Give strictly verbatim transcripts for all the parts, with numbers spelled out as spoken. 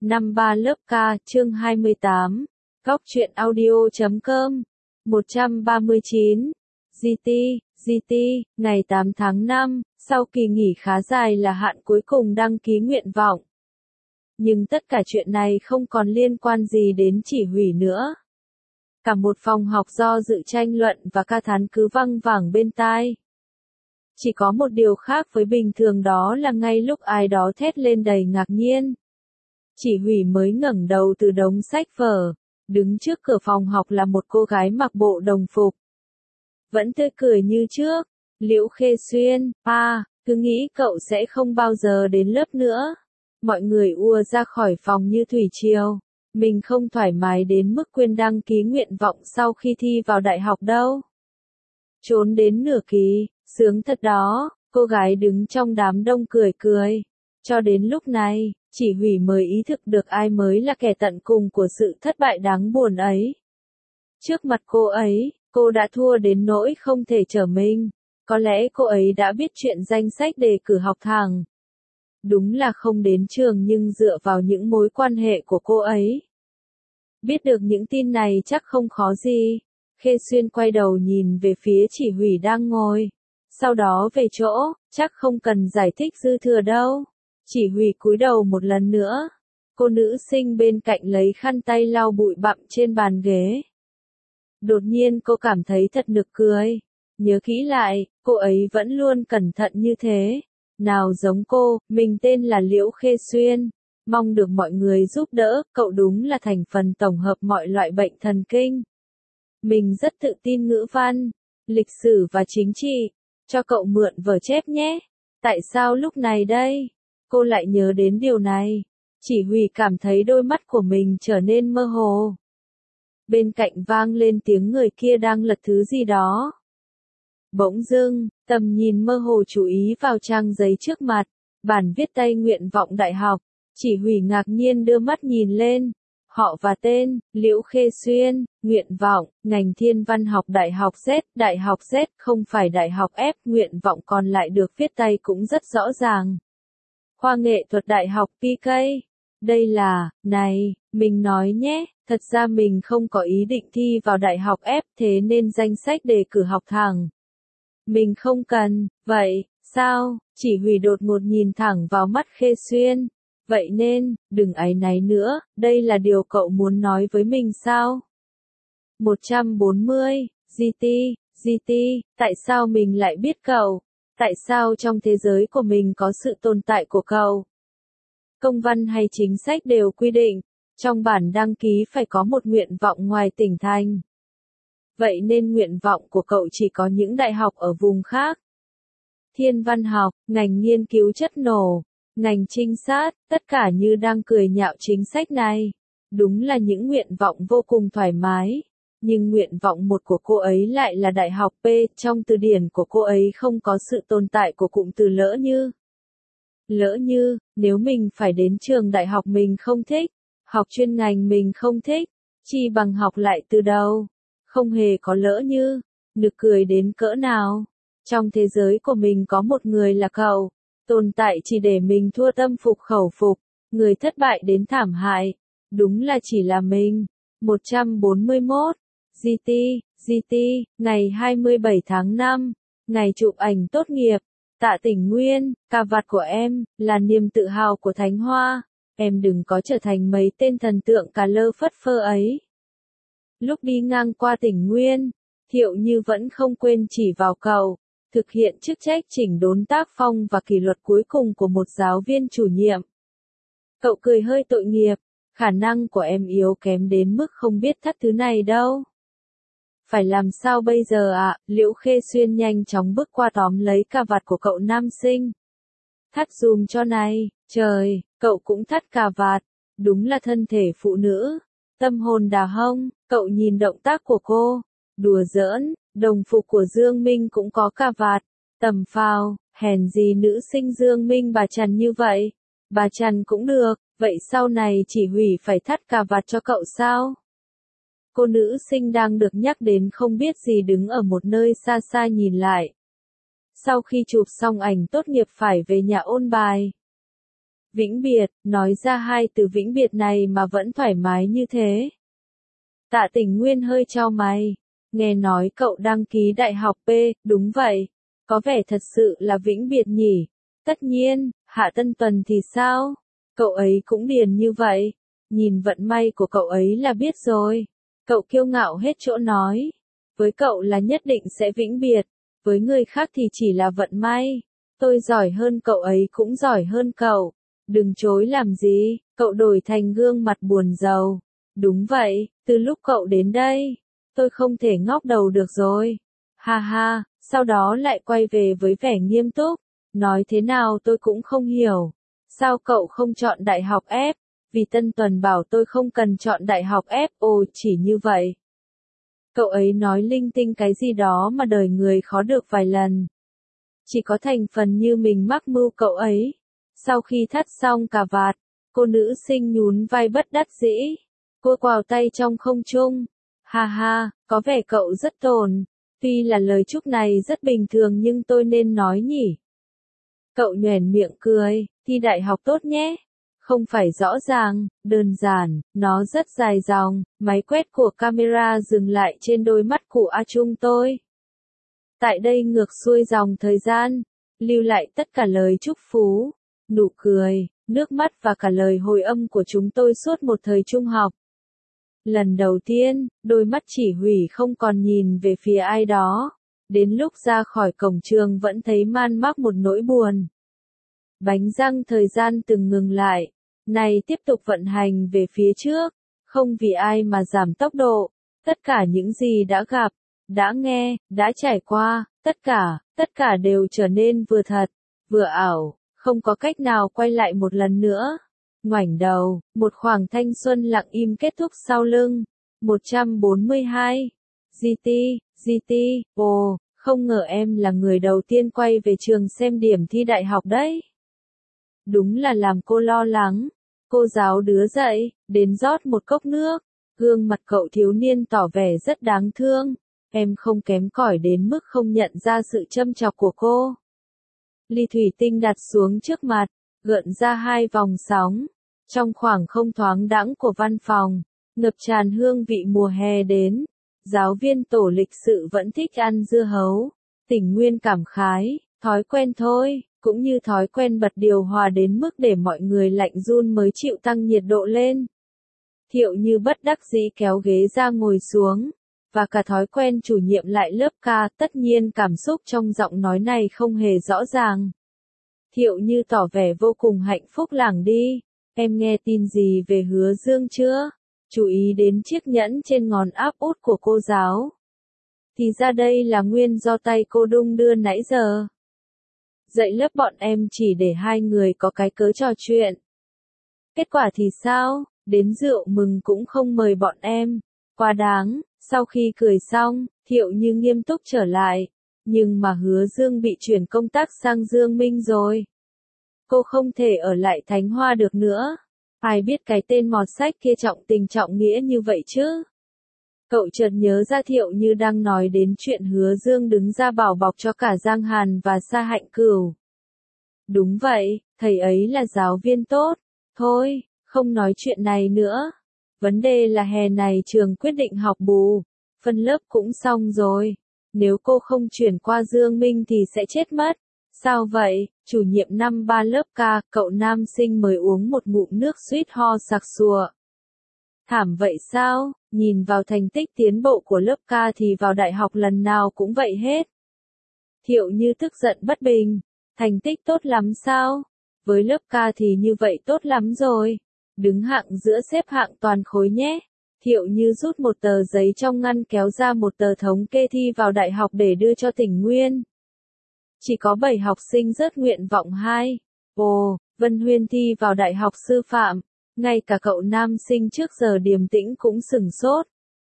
Năm ba lớp K, chương hai mươi tám, Góc truyện audio chấm com, một trăm ba mươi chín, giê tê, giê tê, ngày tám tháng năm, sau kỳ nghỉ khá dài là hạn cuối cùng đăng ký nguyện vọng. Nhưng tất cả chuyện này không còn liên quan gì đến chỉ hủy nữa. Cả một phòng học do dự tranh luận và ca thán cứ văng vẳng bên tai. Chỉ có một điều khác với bình thường, đó là ngay lúc ai đó thét lên đầy ngạc nhiên, chỉ hủy mới ngẩng đầu từ đống sách vở. Đứng trước cửa phòng học là một cô gái mặc bộ đồng phục, vẫn tươi cười như trước. Liễu Khê Xuyên, à, cứ nghĩ cậu sẽ không bao giờ đến lớp nữa. Mọi người ùa ra khỏi phòng như thủy triều. Mình không thoải mái đến mức quên đăng ký nguyện vọng sau khi thi vào đại học đâu. Trốn đến nửa kỳ, sướng thật đó. Cô gái đứng trong đám đông cười cười. Cho đến lúc này, chỉ hủy mới ý thức được ai mới là kẻ tận cùng của sự thất bại đáng buồn ấy. Trước mặt cô ấy, cô đã thua đến nỗi không thể trở mình. Có lẽ cô ấy đã biết chuyện danh sách đề cử học thẳng. Đúng là không đến trường, nhưng dựa vào những mối quan hệ của cô ấy, biết được những tin này chắc không khó gì. Khê Xuyên quay đầu nhìn về phía chỉ hủy đang ngồi. Sau đó về chỗ, chắc không cần giải thích dư thừa đâu. Chỉ hủy cúi đầu một lần nữa. Cô nữ sinh bên cạnh lấy khăn tay lau bụi bặm trên bàn ghế. Đột nhiên cô cảm thấy thật nực cười. Nhớ kỹ lại, cô ấy vẫn luôn cẩn thận như thế. Nào giống cô, mình tên là Liễu Khê Xuyên. Mong được mọi người giúp đỡ, cậu đúng là thành phần tổng hợp mọi loại bệnh thần kinh. Mình rất tự tin ngữ văn, lịch sử và chính trị. Cho cậu mượn vở chép nhé. Tại sao lúc này đây? Cô lại nhớ đến điều này. Chỉ hủy cảm thấy đôi mắt của mình trở nên mơ hồ. Bên cạnh vang lên tiếng người kia đang lật thứ gì đó. Bỗng dưng, tầm nhìn mơ hồ chú ý vào trang giấy trước mặt, bản viết tay nguyện vọng đại học. Chỉ hủy ngạc nhiên đưa mắt nhìn lên. Họ và tên, Liễu Khê Xuyên, nguyện vọng, ngành thiên văn học đại học Z, đại học Z, không phải đại học F, nguyện vọng còn lại được viết tay cũng rất rõ ràng. Khoa nghệ thuật đại học pê ca. Đây là, này, mình nói nhé, thật ra mình không có ý định thi vào đại học F, thế nên danh sách đề cử học thẳng mình không cần. Vậy, sao? Chỉ hủy đột ngột nhìn thẳng vào mắt Khê Xuyên. Vậy nên, đừng áy náy nữa, đây là điều cậu muốn nói với mình sao? một trăm bốn mươi, giê tê, giê tê, tại sao mình lại biết cậu? Tại sao trong thế giới của mình có sự tồn tại của cậu? Công văn hay chính sách đều quy định, trong bản đăng ký phải có một nguyện vọng ngoài tỉnh thành. Vậy nên nguyện vọng của cậu chỉ có những đại học ở vùng khác. Thiên văn học, ngành nghiên cứu chất nổ, ngành trinh sát, tất cả như đang cười nhạo chính sách này. Đúng là những nguyện vọng vô cùng thoải mái. Nhưng nguyện vọng một của cô ấy lại là đại học P, trong từ điển của cô ấy không có sự tồn tại của cụm từ lỡ như. Lỡ như, nếu mình phải đến trường đại học mình không thích, học chuyên ngành mình không thích, chi bằng học lại từ đầu. Không hề có lỡ như, nực cười đến cỡ nào. Trong thế giới của mình có một người là cậu, tồn tại chỉ để mình thua tâm phục khẩu phục, người thất bại đến thảm hại. Đúng là chỉ là mình. một trăm bốn mươi mốt, giê tê, giê tê, ngày hai mươi bảy tháng năm, ngày chụp ảnh tốt nghiệp. Tạ Tỉnh Nguyên, cà vạt của em, là niềm tự hào của Thánh Hoa. Em đừng có trở thành mấy tên thần tượng cà lơ phất phơ ấy. Lúc đi ngang qua Tỉnh Nguyên, Thiệu Như vẫn không quên chỉ vào cậu, thực hiện chức trách chỉnh đốn tác phong và kỷ luật cuối cùng của một giáo viên chủ nhiệm. Cậu cười hơi tội nghiệp, khả năng của em yếu kém đến mức không biết thắt thứ này đâu. Phải làm sao bây giờ ạ? À? Liễu Khê Xuyên nhanh chóng bước qua tóm lấy cà vạt của cậu nam sinh. Thắt dùm cho này, trời, cậu cũng thắt cà vạt, đúng là thân thể phụ nữ. Tâm hồn đào hông, cậu nhìn động tác của cô, đùa giỡn, đồng phục của Dương Minh cũng có cà vạt, tầm phào, hèn gì nữ sinh Dương Minh bà Trần như vậy. Bà Trần cũng được, vậy sau này chỉ hủy phải thắt cà vạt cho cậu sao? Cô nữ sinh đang được nhắc đến không biết gì đứng ở một nơi xa xa nhìn lại. Sau khi chụp xong ảnh tốt nghiệp phải về nhà ôn bài. Vĩnh biệt, nói ra hai từ vĩnh biệt này mà vẫn thoải mái như thế. Tạ Tình Nguyên hơi chau mày. Nghe nói cậu đăng ký đại học P, đúng vậy. Có vẻ thật sự là vĩnh biệt nhỉ. Tất nhiên, Hạ Tân Tuần thì sao? Cậu ấy cũng điền như vậy. Nhìn vận may của cậu ấy là biết rồi. Cậu kiêu ngạo hết chỗ nói. Với cậu là nhất định sẽ vĩnh biệt. Với người khác thì chỉ là vận may. Tôi giỏi hơn cậu ấy cũng giỏi hơn cậu. Đừng chối làm gì, cậu đổi thành gương mặt buồn rầu. Đúng vậy, từ lúc cậu đến đây, tôi không thể ngóc đầu được rồi. Ha ha, sau đó lại quay về với vẻ nghiêm túc. Nói thế nào tôi cũng không hiểu. Sao cậu không chọn đại học F? Vì Tân Tuần bảo tôi không cần chọn đại học F, ồ chỉ như vậy. Cậu ấy nói linh tinh cái gì đó mà đời người khó được vài lần. Chỉ có thành phần như mình mắc mưu cậu ấy. Sau khi thắt xong cà vạt, cô nữ sinh nhún vai bất đắc dĩ. Cô quào tay trong không trung. Ha ha, có vẻ cậu rất tồn. Tuy là lời chúc này rất bình thường nhưng tôi nên nói nhỉ. Cậu nhoẻn miệng cười, thi đại học tốt nhé. Không phải rõ ràng, đơn giản, nó rất dài dòng. Máy quét của camera dừng lại trên đôi mắt của A Trung tôi. Tại đây ngược xuôi dòng thời gian, lưu lại tất cả lời chúc phú, nụ cười, nước mắt và cả lời hồi âm của chúng tôi suốt một thời trung học. Lần đầu tiên, đôi mắt chỉ hủy không còn nhìn về phía ai đó. Đến lúc ra khỏi cổng trường vẫn thấy man mác một nỗi buồn. Bánh răng thời gian từng ngừng lại, này tiếp tục vận hành về phía trước, không vì ai mà giảm tốc độ. Tất cả những gì đã gặp, đã nghe, đã trải qua, tất cả, tất cả đều trở nên vừa thật, vừa ảo, không có cách nào quay lại một lần nữa. Ngoảnh đầu, một khoảng thanh xuân lặng im kết thúc sau lưng. một trăm bốn mươi hai. giê tê, giê tê, ồ, không ngờ em là người đầu tiên quay về trường xem điểm thi đại học đấy. Đúng là làm cô lo lắng. Cô giáo đứa dậy, đến rót một cốc nước. Gương mặt cậu thiếu niên tỏ vẻ rất đáng thương. Em không kém cỏi đến mức không nhận ra sự châm chọc của cô. Ly thủy tinh đặt xuống trước mặt, gợn ra hai vòng sóng. Trong khoảng không thoáng đãng của văn phòng, ngập tràn hương vị mùa hè đến. Giáo viên tổ lịch sự vẫn thích ăn dưa hấu. Tình Nguyên cảm khái, thói quen thôi, cũng như thói quen bật điều hòa đến mức để mọi người lạnh run mới chịu tăng nhiệt độ lên. Thiệu Như bất đắc dĩ kéo ghế ra ngồi xuống, và cả thói quen chủ nhiệm lại lớp ca, tất nhiên cảm xúc trong giọng nói này không hề rõ ràng. Thiệu Như tỏ vẻ vô cùng hạnh phúc lảng đi, em nghe tin gì về Hứa Dương chưa? Chú ý đến chiếc nhẫn trên ngón áp út của cô giáo. Thì ra đây là nguyên do tay cô đung đưa nãy giờ. Dạy lớp bọn em chỉ để hai người có cái cớ trò chuyện. Kết quả thì sao? Đến rượu mừng cũng không mời bọn em. Quá đáng. Sau khi cười xong, Thiệu Như nghiêm túc trở lại. Nhưng mà Hứa Dương bị chuyển công tác sang Dương Minh rồi. Cô không thể ở lại Thánh Hoa được nữa. Ai biết cái tên mọt sách kia trọng tình trọng nghĩa như vậy chứ? Cậu chợt nhớ ra Thiệu Như đang nói đến chuyện Hứa Dương đứng ra bảo bọc cho cả Giang Hàn và Sa Hạnh Cửu. Đúng vậy, thầy ấy là giáo viên tốt. Thôi, không nói chuyện này nữa. Vấn đề là hè này trường quyết định học bù. Phân lớp cũng xong rồi. Nếu cô không chuyển qua Dương Minh thì sẽ chết mất. Sao vậy? Chủ nhiệm năm ba lớp ca, cậu nam sinh mới uống một ngụm nước suýt ho sặc sụa. Thảm vậy sao? Nhìn vào thành tích tiến bộ của lớp ca thì vào đại học lần nào cũng vậy hết. Thiệu Như tức giận bất bình. Thành tích tốt lắm sao? Với lớp ca thì như vậy tốt lắm rồi. Đứng hạng giữa xếp hạng toàn khối nhé. Thiệu Như rút một tờ giấy trong ngăn kéo ra một tờ thống kê thi vào đại học để đưa cho Tình Nguyên. Chỉ có bảy học sinh rớt nguyện vọng hai. Ồ, Vân Huyên thi vào đại học sư phạm. Ngay cả cậu nam sinh trước giờ điềm tĩnh cũng sửng sốt.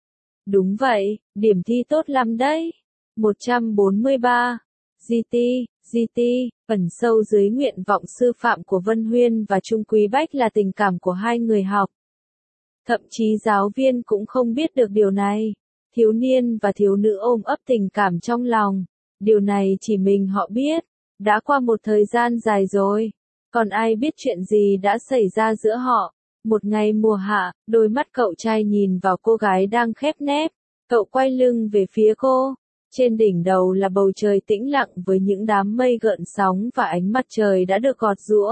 Đúng vậy, điểm thi tốt lắm đấy. một trăm bốn mươi ba. giê tê, giê tê, ẩn sâu dưới nguyện vọng sư phạm của Vân Huyên và Trung Quý Bách là tình cảm của hai người học. Thậm chí giáo viên cũng không biết được điều này. Thiếu niên và thiếu nữ ôm ấp tình cảm trong lòng. Điều này chỉ mình họ biết. Đã qua một thời gian dài rồi. Còn ai biết chuyện gì đã xảy ra giữa họ. Một ngày mùa hạ, đôi mắt cậu trai nhìn vào cô gái đang khép nép. Cậu quay lưng về phía cô. Trên đỉnh đầu là bầu trời tĩnh lặng với những đám mây gợn sóng và ánh mặt trời đã được gọt giũa.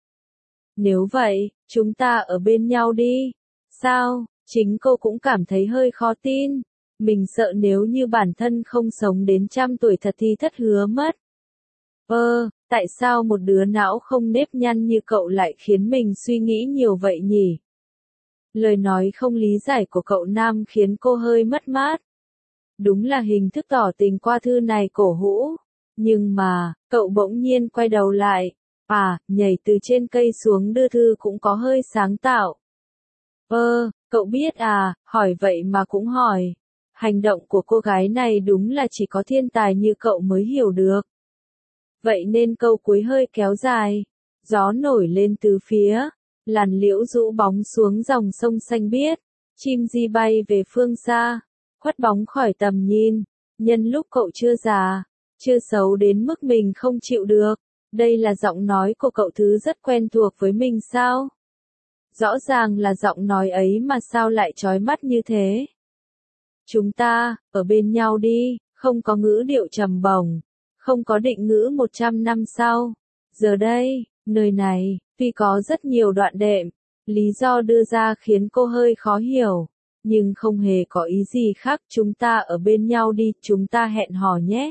Nếu vậy, chúng ta ở bên nhau đi. Sao? Chính cô cũng cảm thấy hơi khó tin. Mình sợ nếu như bản thân không sống đến trăm tuổi thật thì thất hứa mất. Ơ, tại sao một đứa não không nếp nhăn như cậu lại khiến mình suy nghĩ nhiều vậy nhỉ? Lời nói không lý giải của cậu nam khiến cô hơi mất mát. Đúng là hình thức tỏ tình qua thư này cổ hũ. Nhưng mà, cậu bỗng nhiên quay đầu lại. À, nhảy từ trên cây xuống đưa thư cũng có hơi sáng tạo. Ơ, cậu biết à, hỏi vậy mà cũng hỏi. Hành động của cô gái này đúng là chỉ có thiên tài như cậu mới hiểu được. Vậy nên câu cuối hơi kéo dài. Gió nổi lên từ phía. Làn liễu rũ bóng xuống dòng sông xanh biếc. Chim di bay về phương xa. Khuất bóng khỏi tầm nhìn. Nhân lúc cậu chưa già. Chưa xấu đến mức mình không chịu được. Đây là giọng nói của cậu thứ rất quen thuộc với mình sao? Rõ ràng là giọng nói ấy mà sao lại chói mắt như thế? Chúng ta, ở bên nhau đi, không có ngữ điệu trầm bổng, không có định ngữ một trăm năm sau. Giờ đây, nơi này, tuy có rất nhiều đoạn đệm, lý do đưa ra khiến cô hơi khó hiểu, nhưng không hề có ý gì khác. Chúng ta ở bên nhau đi, chúng ta hẹn hò nhé.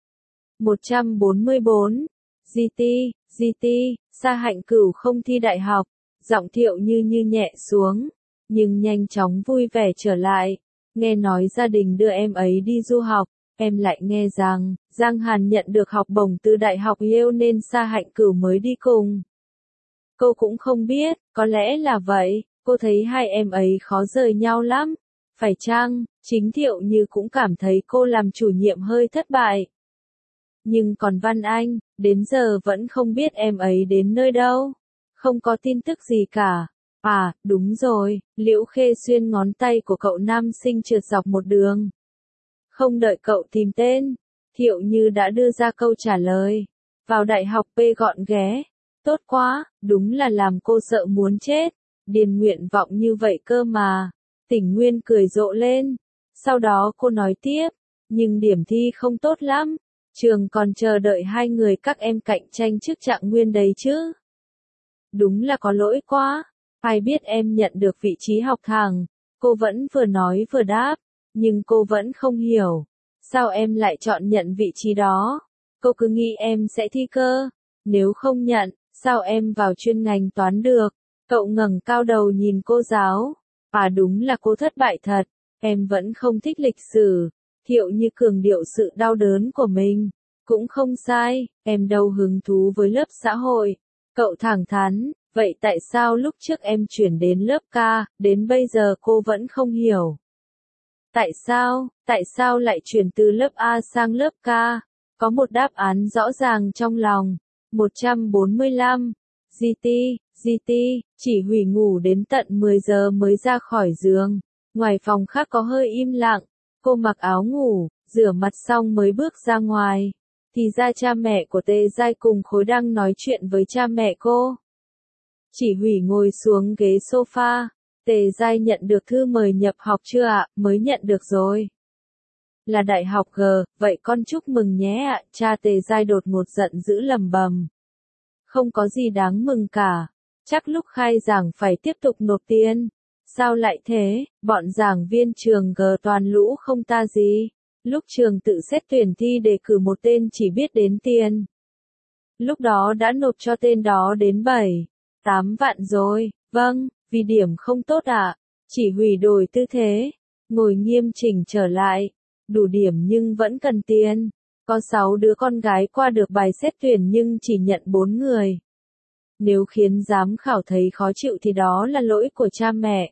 một trăm bốn mươi bốn. giê tê, giê tê, Sa Hạnh Cửu không thi đại học, giọng Thiệu Như Như nhẹ xuống, nhưng nhanh chóng vui vẻ trở lại. Nghe nói gia đình đưa em ấy đi du học, em lại nghe rằng, Giang Hàn nhận được học bổng từ Đại học Yale nên Sa Hạnh Cửu mới đi cùng. Cô cũng không biết, có lẽ là vậy, cô thấy hai em ấy khó rời nhau lắm. Phải chăng, chính Thiệu Như cũng cảm thấy cô làm chủ nhiệm hơi thất bại. Nhưng còn Văn Anh, đến giờ vẫn không biết em ấy đến nơi đâu. Không có tin tức gì cả. À, đúng rồi, Liễu Khê xuyên ngón tay của cậu nam sinh trượt dọc một đường. Không đợi cậu tìm tên, Thiệu Như đã đưa ra câu trả lời. Vào đại học P gọn ghé. Tốt quá, đúng là làm cô sợ muốn chết. Điền nguyện vọng như vậy cơ mà. Tỉnh Nguyên cười rộ lên. Sau đó cô nói tiếp, nhưng điểm thi không tốt lắm. Trường còn chờ đợi hai người các em cạnh tranh chức trạng nguyên đấy chứ. Đúng là có lỗi quá. Ai biết em nhận được vị trí học thẳng. Cô vẫn vừa nói vừa đáp. Nhưng cô vẫn không hiểu. Sao em lại chọn nhận vị trí đó? Cô cứ nghĩ em sẽ thi cơ. Nếu không nhận, sao em vào chuyên ngành toán được? Cậu ngẩng cao đầu nhìn cô giáo. À đúng là cô thất bại thật. Em vẫn không thích lịch sử. Thiệu Như cường điệu sự đau đớn của mình. Cũng không sai, em đâu hứng thú với lớp xã hội. Cậu thẳng thắn, vậy tại sao lúc trước em chuyển đến lớp K, đến bây giờ cô vẫn không hiểu? Tại sao, tại sao lại chuyển từ lớp A sang lớp K? Có một đáp án rõ ràng trong lòng. một trăm bốn mươi lăm. giê tê, giê tê, chỉ hủy ngủ đến tận mười giờ mới ra khỏi giường. Ngoài phòng khác có hơi im lặng. Cô mặc áo ngủ, rửa mặt xong mới bước ra ngoài. Thì ra cha mẹ của Tề Giai cùng Khối đang nói chuyện với cha mẹ cô. Chỉ hủy ngồi xuống ghế sofa. Tề Giai nhận được thư mời nhập học chưa ạ? Mới nhận được rồi. Là đại học G, vậy con chúc mừng nhé ạ. Cha Tề Giai đột ngột giận dữ lầm bầm. Không có gì đáng mừng cả. Chắc lúc khai giảng phải tiếp tục nộp tiền. Sao lại thế? Bọn giảng viên trường G toàn lũ không ta gì. Lúc trường tự xét tuyển thi đề cử một tên chỉ biết đến tiền. Lúc đó đã nộp cho tên đó đến bảy, tám vạn rồi. Vâng, vì điểm không tốt ạ. À? Chỉ hủy đổi tư thế. Ngồi nghiêm chỉnh trở lại. Đủ điểm nhưng vẫn cần tiền. Có sáu đứa con gái qua được bài xét tuyển nhưng chỉ nhận bốn người. Nếu khiến giám khảo thấy khó chịu thì đó là lỗi của cha mẹ.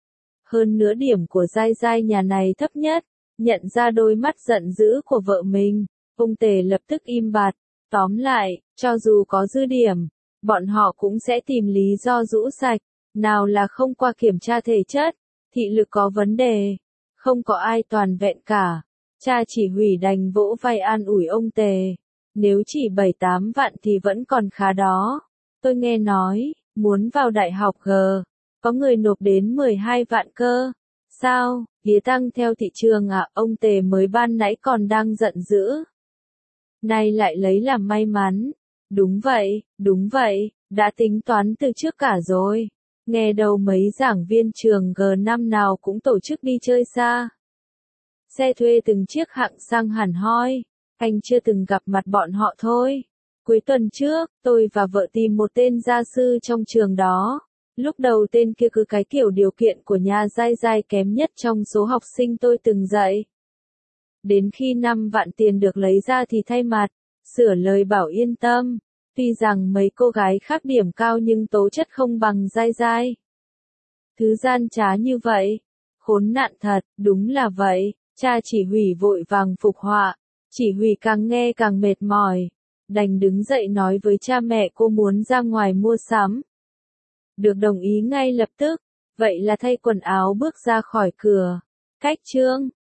Hơn nữa điểm của Giai Giai nhà này thấp nhất. Nhận ra đôi mắt giận dữ của vợ mình, ông Tề lập tức im bặt. Tóm lại, cho dù có dư điểm, bọn họ cũng sẽ tìm lý do rũ sạch. Nào là không qua kiểm tra thể chất, thị lực có vấn đề, không có ai toàn vẹn cả. Cha chỉ hủy đành vỗ vai an ủi ông Tề. Nếu chỉ bảy tám vạn thì vẫn còn khá đó. tôi nghe nói, muốn vào đại học G, có người nộp đến mười hai vạn cơ. Sao, vía tăng theo thị trường à, ông Tề mới ban nãy còn đang giận dữ. Nay lại lấy làm may mắn. Đúng vậy, đúng vậy, đã tính toán từ trước cả rồi. Nghe đâu mấy giảng viên trường G năm nào cũng tổ chức đi chơi xa. Xe thuê từng chiếc hạng sang hẳn hoi. Anh chưa từng gặp mặt bọn họ thôi. Cuối tuần trước, tôi và vợ tìm một tên gia sư trong trường đó. Lúc đầu tên kia cứ cái kiểu điều kiện của nhà giai giai kém nhất trong số học sinh tôi từng dạy. Đến khi năm vạn tiền được lấy ra thì thay mặt, sửa lời bảo yên tâm. Tuy rằng mấy cô gái khác điểm cao nhưng tố chất không bằng giai giai. Thứ gian trá như vậy. Khốn nạn thật, đúng là vậy. Cha chỉ huy vội vàng phục họa. Chỉ huy càng nghe càng mệt mỏi. Đành đứng dậy nói với cha mẹ cô muốn ra ngoài mua sắm. Được đồng ý ngay lập tức. Vậy là thay quần áo bước ra khỏi cửa. Cách trương,